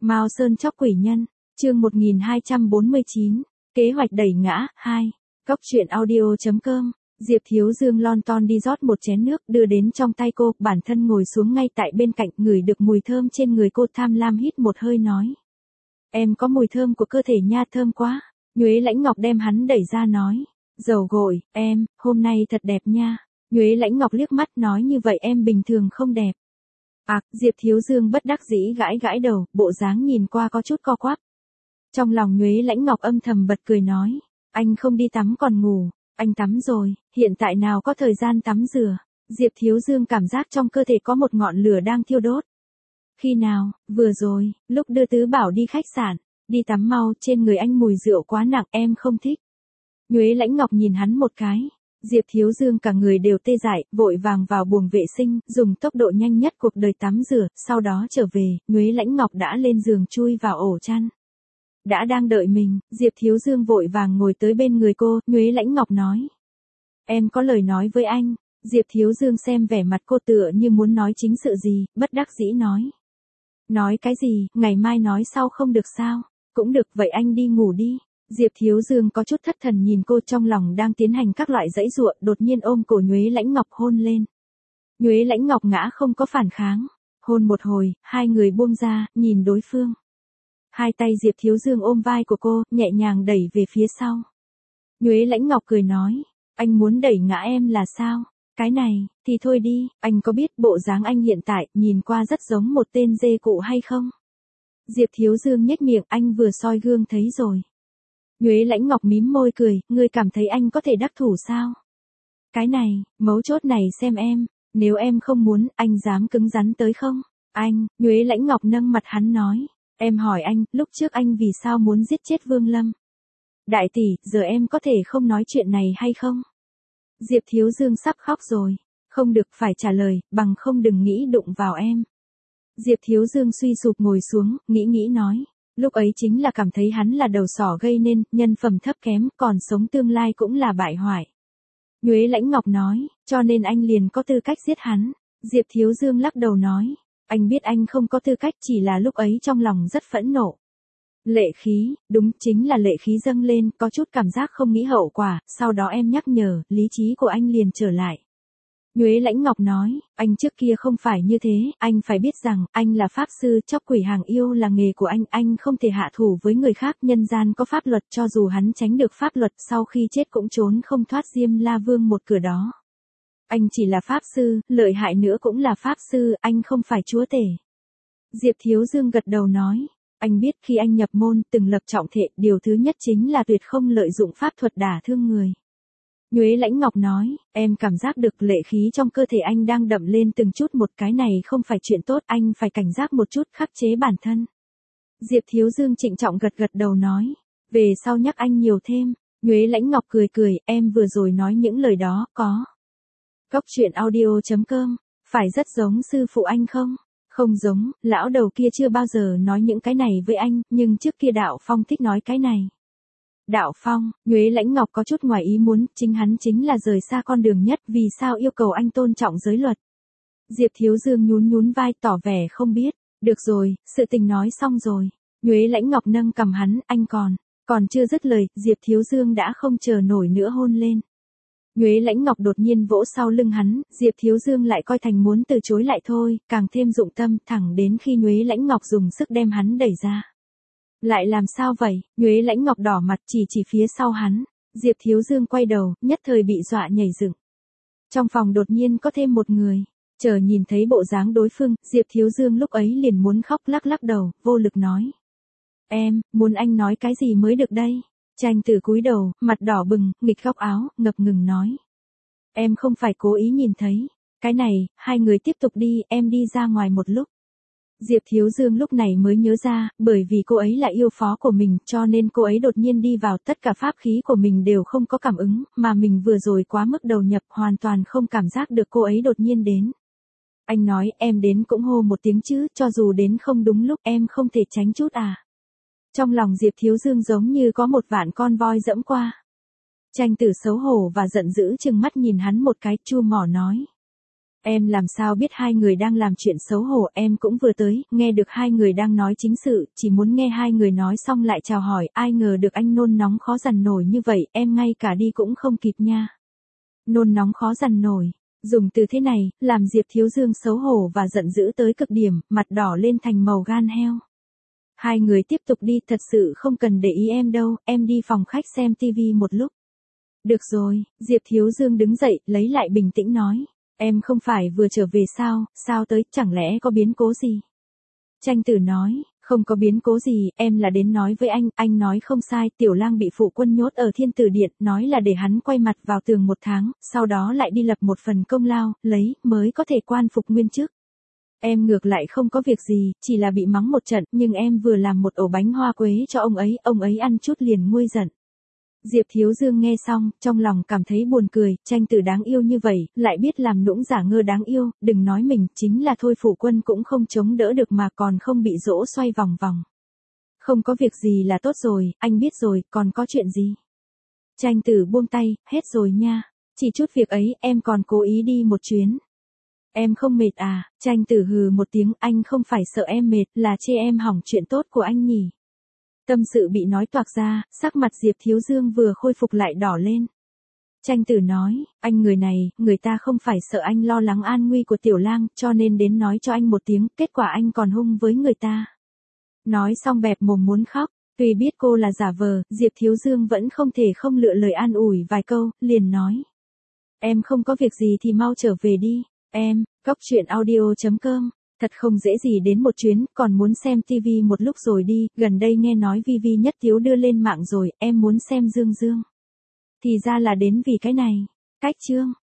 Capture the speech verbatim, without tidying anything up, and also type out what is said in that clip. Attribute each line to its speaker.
Speaker 1: Mao Sơn chóc quỷ nhân, chương một nghìn hai trăm bốn mươi chín, kế hoạch đẩy ngã, hai. Cóc truyện audio.com, Diệp Thiếu Dương lon ton đi rót một chén nước đưa đến trong tay cô, bản thân ngồi xuống ngay tại bên cạnh, ngửi được mùi thơm trên người cô, tham lam hít một hơi nói. Em có mùi thơm của cơ thể nha, thơm quá. Nhuế Lãnh Ngọc đem hắn đẩy ra nói. Dầu gội, em, hôm nay thật đẹp nha. Nhuế Lãnh Ngọc liếc mắt nói như vậy em bình thường không đẹp. À, Diệp Thiếu Dương bất đắc dĩ gãi gãi đầu, bộ dáng nhìn qua có chút co quắp. Trong lòng Nhuế Lãnh Ngọc âm thầm bật cười nói, anh không đi tắm còn ngủ, anh tắm rồi, hiện tại nào có thời gian tắm rửa. Diệp Thiếu Dương cảm giác trong cơ thể có một ngọn lửa đang thiêu đốt. Khi nào, vừa rồi, lúc đưa Tứ Bảo đi khách sạn, đi tắm mau, trên người anh mùi rượu quá nặng, em không thích. Nhuế Lãnh Ngọc nhìn hắn một cái. Diệp Thiếu Dương cả người đều tê dại, vội vàng vào buồng vệ sinh, dùng tốc độ nhanh nhất cuộc đời tắm rửa, sau đó trở về, Nhuế Lãnh Ngọc đã lên giường chui vào ổ chăn. Đã đang đợi mình, Diệp Thiếu Dương vội vàng ngồi tới bên người cô, Nhuế Lãnh Ngọc nói. Em có lời nói với anh. Diệp Thiếu Dương xem vẻ mặt cô tựa như muốn nói chính sự gì, bất đắc dĩ nói. Nói cái gì, ngày mai nói sau không được sao? Cũng được, vậy anh đi ngủ đi. Diệp Thiếu Dương có chút thất thần nhìn cô, trong lòng đang tiến hành các loại giãy giụa, đột nhiên ôm cổ Nhuế Lãnh Ngọc hôn lên. Nhuế Lãnh Ngọc ngã không có phản kháng. Hôn một hồi, hai người buông ra, nhìn đối phương. Hai tay Diệp Thiếu Dương ôm vai của cô, nhẹ nhàng đẩy về phía sau. Nhuế Lãnh Ngọc cười nói, anh muốn đẩy ngã em là sao? Cái này, thì thôi đi, anh có biết bộ dáng anh hiện tại, nhìn qua rất giống một tên dê cụ hay không? Diệp Thiếu Dương nhếch miệng, anh vừa soi gương thấy rồi. Nhuế Lãnh Ngọc mím môi cười, ngươi cảm thấy anh có thể đắc thủ sao? Cái này, mấu chốt này xem em, nếu em không muốn, anh dám cứng rắn tới không? Anh, Nhuế Lãnh Ngọc nâng mặt hắn nói, em hỏi anh, lúc trước anh vì sao muốn giết chết Vương Lâm? Đại tỷ, giờ em có thể không nói chuyện này hay không? Diệp Thiếu Dương sắp khóc rồi, không được, phải trả lời, bằng không đừng nghĩ đụng vào em. Diệp Thiếu Dương suy sụp ngồi xuống, nghĩ nghĩ nói. Lúc ấy chính là cảm thấy hắn là đầu sỏ gây nên, nhân phẩm thấp kém, còn sống tương lai cũng là bại hoại. Nhuế Lãnh Ngọc nói, cho nên anh liền có tư cách giết hắn. Diệp Thiếu Dương lắc đầu nói, anh biết anh không có tư cách, chỉ là lúc ấy trong lòng rất phẫn nộ. Lệ khí, đúng, chính là lệ khí dâng lên, có chút cảm giác không nghĩ hậu quả, sau đó em nhắc nhở, lý trí của anh liền trở lại. Nhuế Lãnh Ngọc nói, anh trước kia không phải như thế, anh phải biết rằng, anh là pháp sư, chóc quỷ hàng yêu là nghề của anh, anh không thể hạ thủ với người khác, nhân gian có pháp luật, cho dù hắn tránh được pháp luật, sau khi chết cũng trốn không thoát Diêm La Vương một cửa đó. Anh chỉ là pháp sư, lợi hại nữa cũng là pháp sư, anh không phải chúa tể. Diệp Thiếu Dương gật đầu nói, anh biết khi anh nhập môn, từng lập trọng thệ, điều thứ nhất chính là tuyệt không lợi dụng pháp thuật đả thương người. Nhuế Lãnh Ngọc nói, em cảm giác được lệ khí trong cơ thể anh đang đậm lên từng chút một, cái này không phải chuyện tốt, anh phải cảnh giác một chút, khắc chế bản thân. Diệp Thiếu Dương trịnh trọng gật gật đầu nói, về sau nhắc anh nhiều thêm. Nhuế Lãnh Ngọc cười cười, em vừa rồi nói những lời đó, có. Cóc truyện audio.com, phải rất giống sư phụ anh không? Không giống, lão đầu kia chưa bao giờ nói những cái này với anh, nhưng trước kia Đạo Phong thích nói cái này. Đạo Phong, Nhuế Lãnh Ngọc có chút ngoài ý muốn, chính hắn chính là rời xa con đường nhất, vì sao yêu cầu anh tôn trọng giới luật. Diệp Thiếu Dương nhún nhún vai tỏ vẻ không biết, được rồi, sự tình nói xong rồi. Nhuế Lãnh Ngọc nâng cầm hắn, anh còn, còn chưa dứt lời, Diệp Thiếu Dương đã không chờ nổi nữa hôn lên. Nhuế Lãnh Ngọc đột nhiên vỗ sau lưng hắn, Diệp Thiếu Dương lại coi thành muốn từ chối lại thôi, càng thêm dụng tâm, thẳng đến khi Nhuế Lãnh Ngọc dùng sức đem hắn đẩy ra. Lại làm sao vậy? Nhuế Lãnh Ngọc đỏ mặt chỉ chỉ phía sau hắn. Diệp Thiếu Dương quay đầu, nhất thời bị dọa nhảy dựng. Trong phòng đột nhiên có thêm một người. Chờ nhìn thấy bộ dáng đối phương, Diệp Thiếu Dương lúc ấy liền muốn khóc, lắc lắc đầu, vô lực nói. Em, muốn anh nói cái gì mới được đây? Tranh Tử cúi đầu, mặt đỏ bừng, nghịch góc áo, ngập ngừng nói. Em không phải cố ý nhìn thấy. Cái này, hai người tiếp tục đi, em đi ra ngoài một lúc. Diệp Thiếu Dương lúc này mới nhớ ra, bởi vì cô ấy là yêu phó của mình, cho nên cô ấy đột nhiên đi vào, tất cả pháp khí của mình đều không có cảm ứng, mà mình vừa rồi quá mức đầu nhập, hoàn toàn không cảm giác được cô ấy đột nhiên đến. Anh nói, em đến cũng hô một tiếng chứ, cho dù đến không đúng lúc, em không thể tránh chút à. Trong lòng Diệp Thiếu Dương giống như có một vạn con voi dẫm qua. Tranh Tử xấu hổ và giận dữ trừng mắt nhìn hắn một cái, chua mỏ nói. Em làm sao biết hai người đang làm chuyện xấu hổ, em cũng vừa tới, nghe được hai người đang nói chính sự, chỉ muốn nghe hai người nói xong lại chào hỏi, ai ngờ được anh nôn nóng khó dằn nổi như vậy, em ngay cả đi cũng không kịp nha. Nôn nóng khó dằn nổi, dùng từ thế này, làm Diệp Thiếu Dương xấu hổ và giận dữ tới cực điểm, mặt đỏ lên thành màu gan heo. Hai người tiếp tục đi, thật sự không cần để ý em đâu, em đi phòng khách xem tivi một lúc. Được rồi, Diệp Thiếu Dương đứng dậy, lấy lại bình tĩnh nói. Em không phải vừa trở về sao, sao tới, chẳng lẽ có biến cố gì? Tranh Tử nói, không có biến cố gì, em là đến nói với anh, anh nói không sai, Tiểu Lang bị phụ quân nhốt ở Thiên Tử Điện, nói là để hắn quay mặt vào tường một tháng, sau đó lại đi lập một phần công lao, lấy, mới có thể quan phục nguyên chức. Em ngược lại không có việc gì, chỉ là bị mắng một trận, nhưng em vừa làm một ổ bánh hoa quế cho ông ấy, ông ấy ăn chút liền nguôi giận. Diệp Thiếu Dương nghe xong, trong lòng cảm thấy buồn cười, Tranh Tử đáng yêu như vậy, lại biết làm nũng giả ngơ đáng yêu, đừng nói mình, chính là thôi phụ quân cũng không chống đỡ được mà còn không bị dỗ xoay vòng vòng. Không có việc gì là tốt rồi, anh biết rồi, còn có chuyện gì? Tranh Tử buông tay, hết rồi nha, chỉ chút việc ấy, em còn cố ý đi một chuyến. Em không mệt à? Tranh Tử hừ một tiếng, anh không phải sợ em mệt, là chê em hỏng chuyện tốt của anh nhỉ? Tâm sự bị nói toạc ra, sắc mặt Diệp Thiếu Dương vừa khôi phục lại đỏ lên. Tranh Tử nói, anh người này, người ta không phải sợ anh lo lắng an nguy của Tiểu Lang, cho nên đến nói cho anh một tiếng, kết quả anh còn hung với người ta. Nói xong bẹp mồm muốn khóc, tuy biết cô là giả vờ, Diệp Thiếu Dương vẫn không thể không lựa lời an ủi vài câu, liền nói. Em không có việc gì thì mau trở về đi, em, cóc truyện audio chấm com. Thật không dễ gì đến một chuyến, còn muốn xem tivi một lúc rồi đi, gần đây nghe nói Vi Vi Nhất Tiếu đưa lên mạng rồi, em muốn xem Dương Dương. Thì ra là đến vì cái này. Cách chương.